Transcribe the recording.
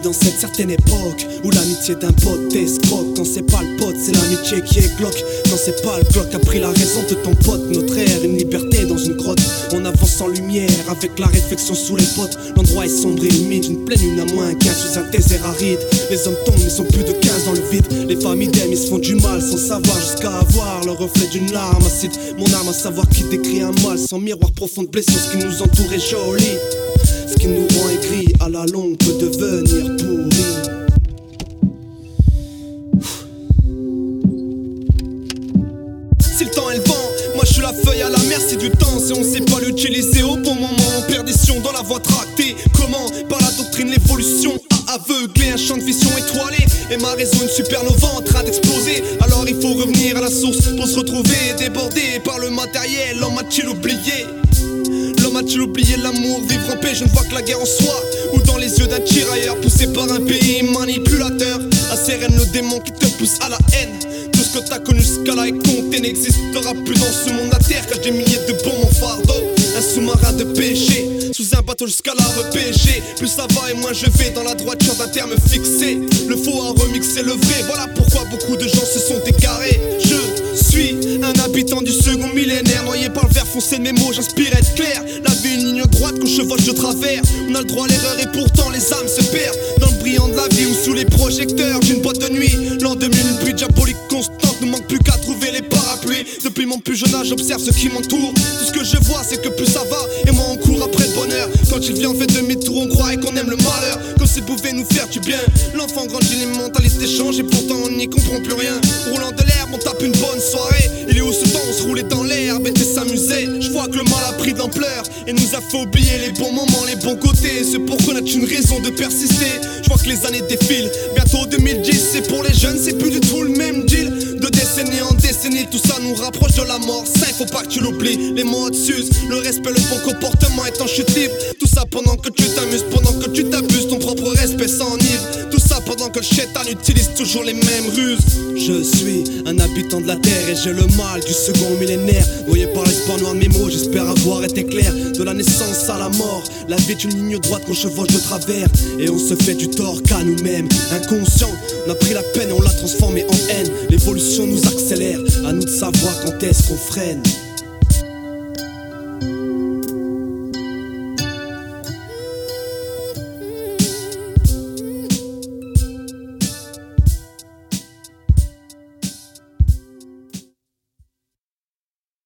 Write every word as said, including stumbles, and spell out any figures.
dans cette certaine époque où l'amitié d'un pote t'escroque. Quand c'est pas le pote, c'est l'amitié qui est glauque. Quand c'est pas le Glock a pris la raison de ton pote. Notre ère, une liberté dans une grotte. On avance sans lumière, avec la réflexion sous les potes. L'endroit est sombre et humide, une pleine lune à moins quinze sous un désert aride. Les hommes tombent, ils sont plus de quinze dans le vide. Les familles d'amis, ils se font du mal sans savoir, jusqu'à avoir le reflet d'une larme acide. Mon âme à savoir qui décrit un mal sans miroir profond de blessure. Ce qui nous entoure est joli, ce qui nous rend aigris à la longue peut devenir pourri. Si le temps est le vent, moi je suis la feuille à la merci du temps. Si on sait pas l'utiliser au bon moment, en perdition dans la voie tractée. Comment? Par la doctrine, l'évolution a aveuglé un champ de vision étoilé. Et ma raison une supernova en train d'exploser. Alors il faut revenir à la source pour se retrouver débordé par le matériel. L'homme a-t-il oublié? L'homme a-t-il oublié l'amour? Vivre en paix, je ne vois que la guerre en soi. Ou dans les yeux d'un tirailleur poussé par un pays manipulateur. La sirène, le démon qui te pousse à la haine. Tout ce que t'as connu jusqu'à là est compté, n'existera plus dans ce monde. La terre cache des milliers de bombes en fardeau. Un sous-marin de péché, sous un bateau jusqu'à la repêcher. Plus ça va et moins je vais dans la droiture d'un terme fixé. Le faux a remixé le vrai, voilà pourquoi beaucoup de gens se sont égarés. Je suis un habitant du second millénaire, noyé par le verre foncé de mes mots, j'inspire être clair. La vie une ligne droite qu'on chevauche de travers. On a le droit à l'erreur et pourtant les âmes se perdent dans le brillant de la vie ou sous les projecteurs d'une boîte de nuit. L'an deux mille, une pluie diabolique constante, ne manque plus qu'à trouver les parapluies. Depuis mon plus jeune âge, j'observe ce qui m'entoure. Tout ce que je vois, c'est que plus ça va et moi on court après le bonheur. Quand il vient, on fait demi-tour, on croit qu'on aime le malheur, comme s'il pouvait nous faire du bien. L'enfant grandit, les mentalités changent et pourtant on n'y comprend plus rien. Roulant de l'herbe, on tape une bonne soirée. Il est où ce temps, on se roulait dans l'herbe et s'amuser. Je vois que le mal a pris d'ampleur et nous a fait oublier les bons moments, les bons côtés. C'est pour connaître une raison de persister. Je vois que les années défilent, bientôt deux mille dix. C'est pour les jeunes, c'est plus du tout le même deal. De décennie en décennie, tout ça nous rapproche de la mort. Ça, il faut pas que tu l'oublies. Les mots s'usent, le respect, le bon comportement est en chute libre. Tout ça pendant que tu t'amuses, pendant que tu t'abuses, ton propre respect s'enivre. Tout ça pendant que le chétan utilise toujours les mêmes ruses. Je suis un habitant de la terre et j'ai le mal du second millénaire. Noyé par l'espoir noir de mes mots, j'espère avoir été clair. De la naissance à la mort, la vie est une ligne droite qu'on chevauche de travers. Et on se fait du tort qu'à nous-mêmes. Inconscient, on a pris la peine et on l'a transformée en haine. L'évolution nous accélère, à nous de savoir quand est-ce qu'on freine.